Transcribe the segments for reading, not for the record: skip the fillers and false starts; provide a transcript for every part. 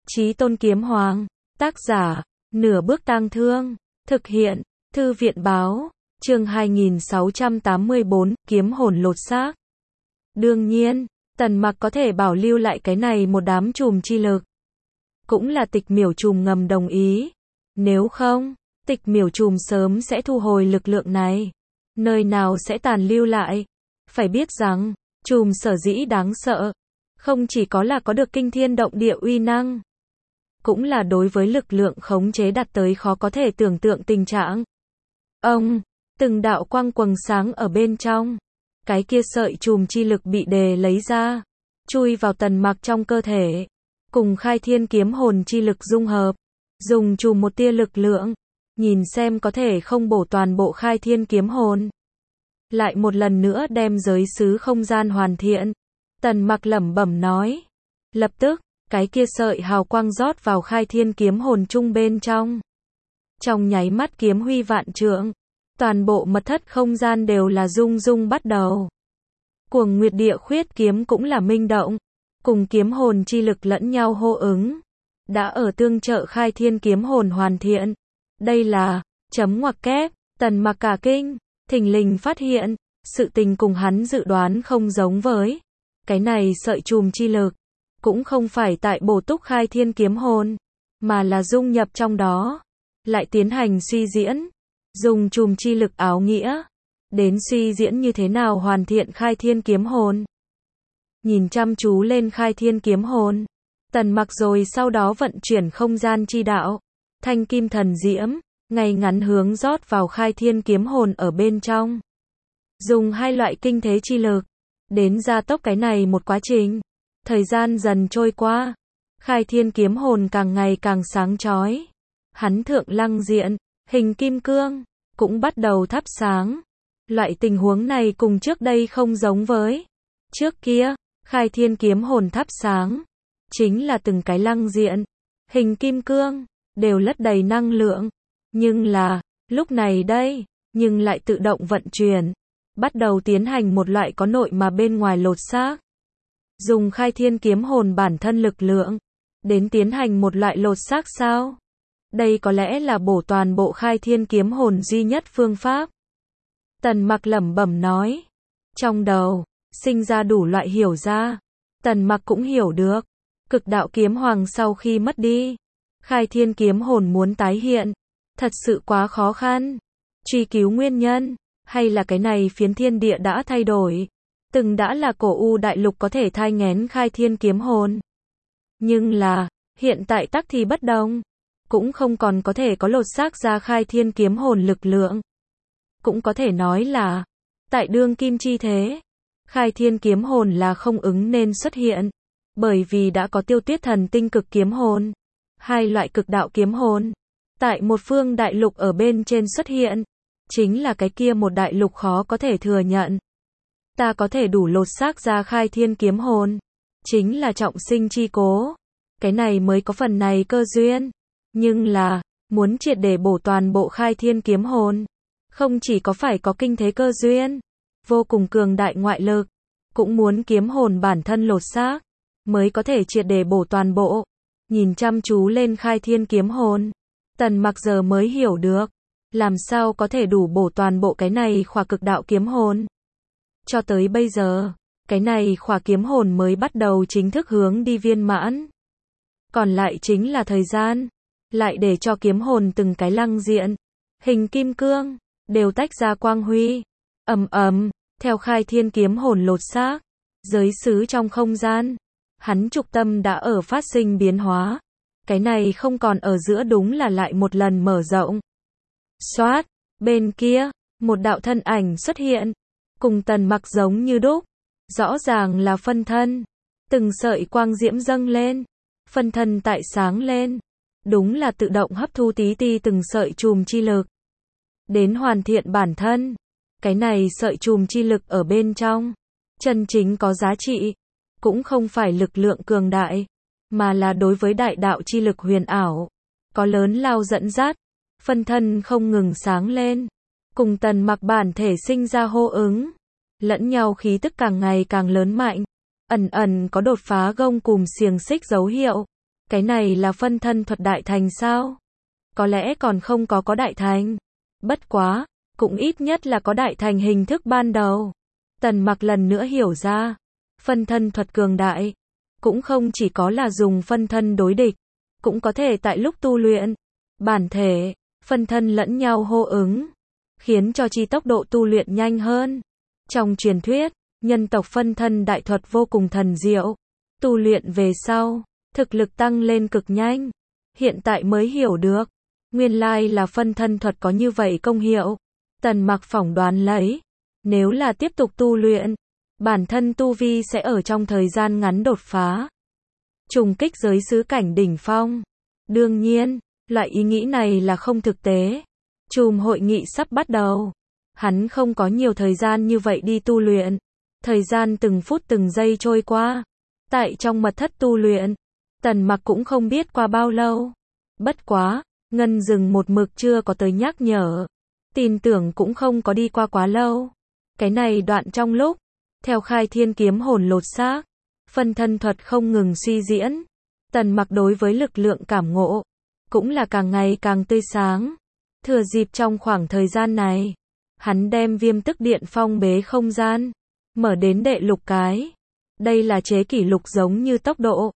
Chí Tôn Kiếm Hoàng, tác giả, Nửa Bước Tang Thương, thực hiện, Thư viện báo, chương 2684, kiếm hồn lột xác. Đương nhiên, Tần Mặc có thể bảo lưu lại cái này một đám chùm chi lực. Cũng là Tịch Miểu Trùm ngầm đồng ý. Nếu không, Tịch Miểu Trùm sớm sẽ thu hồi lực lượng này. Nơi nào sẽ tàn lưu lại. Phải biết rằng, chùm sở dĩ đáng sợ, không chỉ có là có được kinh thiên động địa uy năng, cũng là đối với lực lượng khống chế đạt tới khó có thể tưởng tượng tình trạng. Từng đạo quang quầng sáng ở bên trong, cái kia sợi chùm chi lực bị đề lấy ra, chui vào Tần Mặc trong cơ thể, cùng khai thiên kiếm hồn chi lực dung hợp, dùng chùm một tia lực lượng, nhìn xem có thể không bổ toàn bộ khai thiên kiếm hồn. Lại một lần nữa đem giới xứ không gian hoàn thiện. Tần Mặc lẩm bẩm nói. Lập tức, cái kia sợi hào quang rót vào khai thiên kiếm hồn chung bên trong. Trong nháy mắt kiếm huy vạn trượng, toàn bộ mật thất không gian đều là rung rung bắt đầu. Cuồng Nguyệt Địa Khuyết kiếm cũng là minh động, cùng kiếm hồn chi lực lẫn nhau hô ứng, đã ở tương trợ khai thiên kiếm hồn hoàn thiện. Đây là, chấm ngoặc kép, Tần Mặc cả kinh, thình lình phát hiện, sự tình cùng hắn dự đoán không giống với. Cái này sợi chùm chi lực, cũng không phải tại bổ túc khai thiên kiếm hồn, mà là dung nhập trong đó, lại tiến hành suy diễn, dùng chùm chi lực áo nghĩa, đến suy diễn như thế nào hoàn thiện khai thiên kiếm hồn. Nhìn chăm chú lên khai thiên kiếm hồn, Tần Mặc rồi sau đó vận chuyển không gian chi đạo, thanh kim thần diễm, ngay ngắn hướng rót vào khai thiên kiếm hồn ở bên trong. Dùng hai loại kinh thế chi lực, đến gia tốc cái này một quá trình. Thời gian dần trôi qua, khai thiên kiếm hồn càng ngày càng sáng chói. Hắn thượng lăng diện, hình kim cương, cũng bắt đầu thắp sáng. Loại tình huống này cùng trước đây không giống với. Trước kia, khai thiên kiếm hồn thắp sáng, chính là từng cái lăng diện, hình kim cương, đều lất đầy năng lượng. Nhưng là, lúc này đây, nhưng lại tự động vận chuyển, bắt đầu tiến hành một loại có nội mà bên ngoài lột xác. Dùng khai thiên kiếm hồn bản thân lực lượng, đến tiến hành một loại lột xác sao? Đây có lẽ là bổ toàn bộ khai thiên kiếm hồn duy nhất phương pháp. Tần Mặc lẩm bẩm nói. Trong đầu, sinh ra đủ loại hiểu ra. Tần Mặc cũng hiểu được. Cực đạo kiếm hoàng sau khi mất đi, khai thiên kiếm hồn muốn tái hiện, thật sự quá khó khăn. Truy cứu nguyên nhân, hay là cái này phiến thiên địa đã thay đổi. Từng đã là cổ u đại lục có thể thai nghén khai thiên kiếm hồn. Nhưng là, hiện tại tắc thì bất đồng. Cũng không còn có thể có lột xác ra khai thiên kiếm hồn lực lượng. Cũng có thể nói là, tại đương kim chi thế, khai thiên kiếm hồn là không ứng nên xuất hiện. Bởi vì đã có tiêu tiết thần tinh cực kiếm hồn. Hai loại cực đạo kiếm hồn. Tại một phương đại lục ở bên trên xuất hiện. Chính là cái kia một đại lục khó có thể thừa nhận. Ta có thể đủ lột xác ra khai thiên kiếm hồn. Chính là trọng sinh chi cố. Cái này mới có phần này cơ duyên. Nhưng là, muốn triệt để bổ toàn bộ khai thiên kiếm hồn. Không chỉ có phải có kinh thế cơ duyên. Vô cùng cường đại ngoại lực. Cũng muốn kiếm hồn bản thân lột xác. Mới có thể triệt để bổ toàn bộ. Nhìn chăm chú lên khai thiên kiếm hồn. Tần Mặc giờ mới hiểu được. Làm sao có thể đủ bổ toàn bộ cái này khỏa cực đạo kiếm hồn. Cho tới bây giờ, cái này khỏa kiếm hồn mới bắt đầu chính thức hướng đi viên mãn. Còn lại chính là thời gian. Lại để cho kiếm hồn từng cái lăng diện, hình kim cương, đều tách ra quang huy. Theo khai thiên kiếm hồn lột xác, giới xứ trong không gian. Hắn trục tâm đã ở phát sinh biến hóa. Cái này không còn ở giữa đúng là lại một lần mở rộng. Xoát, bên kia, một đạo thân ảnh xuất hiện. Cùng Tần Mặc giống như đúc. Rõ ràng là phân thân. Từng sợi quang diễm dâng lên. Phân thân tại sáng lên. Đúng là tự động hấp thu tí ti từng sợi chùm chi lực. Đến hoàn thiện bản thân. Cái này sợi chùm chi lực ở bên trong. Chân chính có giá trị. Cũng không phải lực lượng cường đại. Mà là đối với đại đạo chi lực huyền ảo. Có lớn lao dẫn dắt. Phân thân không ngừng sáng lên. Cùng Tần Mặc bản thể sinh ra hô ứng. Lẫn nhau khí tức càng ngày càng lớn mạnh. Ẩn ẩn có đột phá gông cùm xiềng xích dấu hiệu. Cái này là phân thân thuật đại thành sao? Có lẽ còn không có đại thành. Bất quá, cũng ít nhất là có đại thành hình thức ban đầu. Tần Mặc lần nữa hiểu ra, phân thân thuật cường đại, cũng không chỉ có là dùng phân thân đối địch, cũng có thể tại lúc tu luyện, bản thể, phân thân lẫn nhau hô ứng, khiến cho chi tốc độ tu luyện nhanh hơn. Trong truyền thuyết, nhân tộc phân thân đại thuật vô cùng thần diệu, tu luyện về sau, thực lực tăng lên cực nhanh. Hiện tại mới hiểu được, nguyên lai là phân thân thuật có như vậy công hiệu. Tần Mặc phỏng đoán lấy, nếu là tiếp tục tu luyện, bản thân tu vi sẽ ở trong thời gian ngắn đột phá, trùng kích giới xứ cảnh đỉnh phong. Đương nhiên, loại ý nghĩ này là không thực tế. Chùm hội nghị sắp bắt đầu, hắn không có nhiều thời gian như vậy đi tu luyện. Thời gian từng phút từng giây trôi qua, tại trong mật thất tu luyện, Tần Mặc cũng không biết qua bao lâu. Bất quá, Ngân Dừng một mực chưa có tới nhắc nhở, tin tưởng cũng không có đi qua quá lâu. Cái này đoạn trong lúc, theo khai thiên kiếm hồn lột xác, phân thân thuật không ngừng suy diễn, Tần Mặc đối với lực lượng cảm ngộ, cũng là càng ngày càng tươi sáng. Thừa dịp trong khoảng thời gian này, hắn đem Viêm Tức Điện phong bế không gian, mở đến đệ lục cái. Đây là chế kỷ lục giống như tốc độ.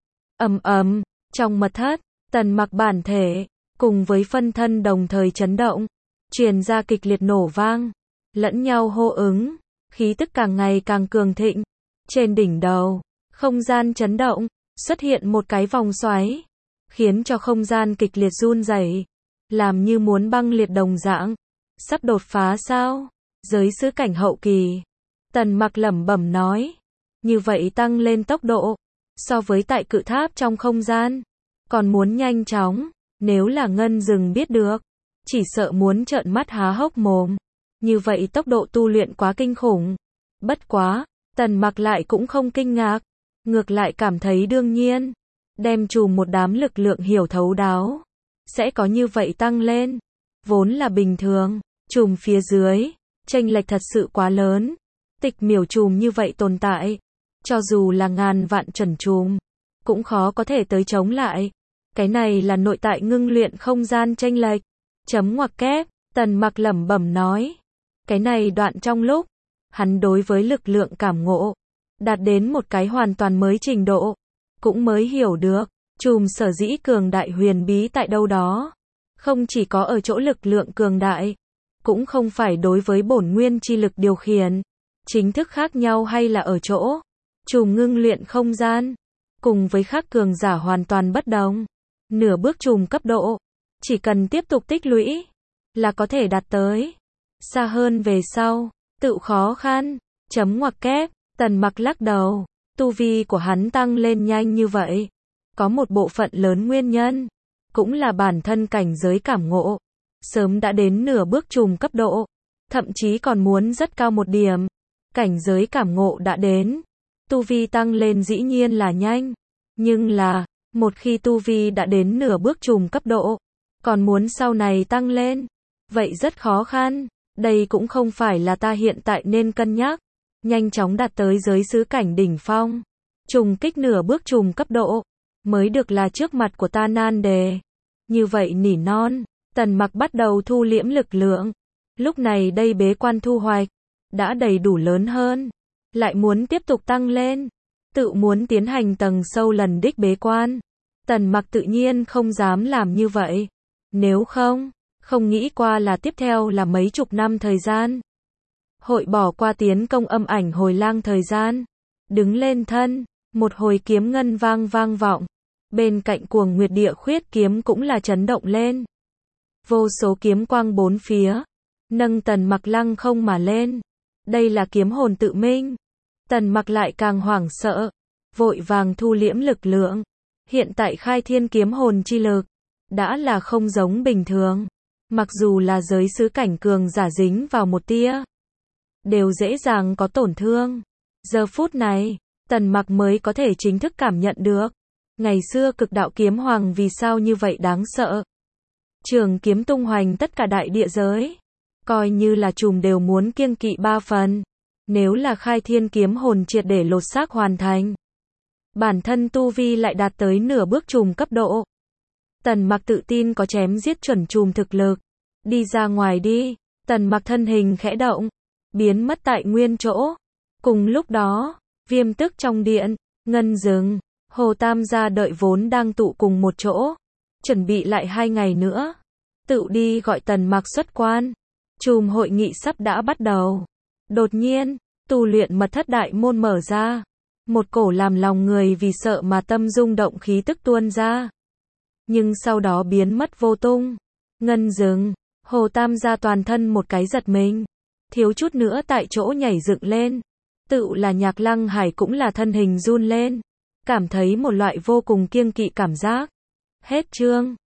Trong mật thất, Tần Mặc bản thể, cùng với phân thân đồng thời chấn động, truyền ra kịch liệt nổ vang, lẫn nhau hô ứng, khí tức càng ngày càng cường thịnh. Trên đỉnh đầu, không gian chấn động, xuất hiện một cái vòng xoáy, khiến cho không gian kịch liệt run rẩy, làm như muốn băng liệt đồng dạng. Sắp đột phá sao? Giới xứ cảnh hậu kỳ. Tần Mặc lẩm bẩm nói. Như vậy tăng lên tốc độ, so với tại cự tháp trong không gian, còn muốn nhanh chóng. Nếu là Ngân Dừng biết được, chỉ sợ muốn trợn mắt há hốc mồm. Như vậy tốc độ tu luyện quá kinh khủng. Bất quá, Tần Mặc lại cũng không kinh ngạc, ngược lại cảm thấy đương nhiên. Đem chùm một đám lực lượng hiểu thấu đáo, sẽ có như vậy tăng lên. Vốn là bình thường, chùm phía dưới, chênh lệch thật sự quá lớn. Tịch miểu chùm như vậy tồn tại, cho dù là ngàn vạn chuẩn chùm, cũng khó có thể tới chống lại. Cái này là nội tại ngưng luyện không gian chênh lệch. Chấm ngoặc kép, Tần Mặc lẩm bẩm nói. Cái này đoạn trong lúc, hắn đối với lực lượng cảm ngộ, đạt đến một cái hoàn toàn mới trình độ, cũng mới hiểu được, chùm sở dĩ cường đại huyền bí tại đâu đó. Không chỉ có ở chỗ lực lượng cường đại, cũng không phải đối với bổn nguyên chi lực điều khiển, chính thức khác nhau hay là ở chỗ, chùm ngưng luyện không gian, cùng với khác cường giả hoàn toàn bất đồng. Nửa bước chùm cấp độ, chỉ cần tiếp tục tích lũy, là có thể đạt tới. Xa hơn về sau, tự khó khăn. Chấm ngoặc kép, Tần Mặc lắc đầu, tu vi của hắn tăng lên nhanh như vậy. Có một bộ phận lớn nguyên nhân, cũng là bản thân cảnh giới cảm ngộ, sớm đã đến nửa bước chùm cấp độ, thậm chí còn muốn rất cao một điểm. Cảnh giới cảm ngộ đã đến, tu vi tăng lên dĩ nhiên là nhanh, nhưng là, một khi tu vi đã đến nửa bước chùm cấp độ, còn muốn sau này tăng lên, vậy rất khó khăn. Đây cũng không phải là ta hiện tại nên cân nhắc, nhanh chóng đạt tới giới xứ cảnh đỉnh phong, trùng kích nửa bước chùm cấp độ, mới được là trước mặt của ta nan đề. Như vậy nỉ non, Tần Mặc bắt đầu thu liễm lực lượng. Lúc này đây bế quan thu hoạch, đã đầy đủ lớn hơn, lại muốn tiếp tục tăng lên, tự muốn tiến hành tầng sâu lần đích bế quan. Tần Mặc tự nhiên không dám làm như vậy, nếu không nghĩ qua là tiếp theo là mấy chục năm thời gian. Hội bỏ qua tiến công âm ảnh hồi lang thời gian. Đứng lên thân, một hồi kiếm ngân vang vọng. Bên cạnh Cuồng Nguyệt Địa Khuyết kiếm cũng là chấn động lên. Vô số kiếm quang bốn phía, nâng Tần Mặc lăng không mà lên. Đây là kiếm hồn tự minh. Tần Mặc lại càng hoảng sợ, vội vàng thu liễm lực lượng. Hiện tại khai thiên kiếm hồn chi lực, đã là không giống bình thường. Mặc dù là giới xứ cảnh cường giả dính vào một tia, đều dễ dàng có tổn thương. Giờ phút này, Tần Mặc mới có thể chính thức cảm nhận được, ngày xưa cực đạo kiếm hoàng vì sao như vậy đáng sợ. Trường kiếm tung hoành tất cả đại địa giới, coi như là chùm đều muốn kiêng kỵ ba phần. Nếu là khai thiên kiếm hồn triệt để lột xác hoàn thành, bản thân tu vi lại đạt tới nửa bước trùm cấp độ. Tần Mặc tự tin có chém giết chuẩn trùm thực lực. Đi ra ngoài đi. Tần Mặc thân hình khẽ động, biến mất tại nguyên chỗ. Cùng lúc đó, Viêm Tức trong điện, Ngân Dừng, Hồ Tam gia đợi vốn đang tụ cùng một chỗ, chuẩn bị lại 2 ngày nữa, tự đi gọi Tần Mặc xuất quan. Trùm hội nghị sắp đã bắt đầu. Đột nhiên, tu luyện mật thất đại môn mở ra, một cổ làm lòng người vì sợ mà tâm rung động khí tức tuôn ra, nhưng sau đó biến mất vô tung. Ngân Dừng, Hồ Tam gia toàn thân một cái giật mình, thiếu chút nữa tại chỗ nhảy dựng lên. Tự là Nhạc Lăng Hải cũng là thân hình run lên, cảm thấy một loại vô cùng kiêng kỵ cảm giác. Hết chương.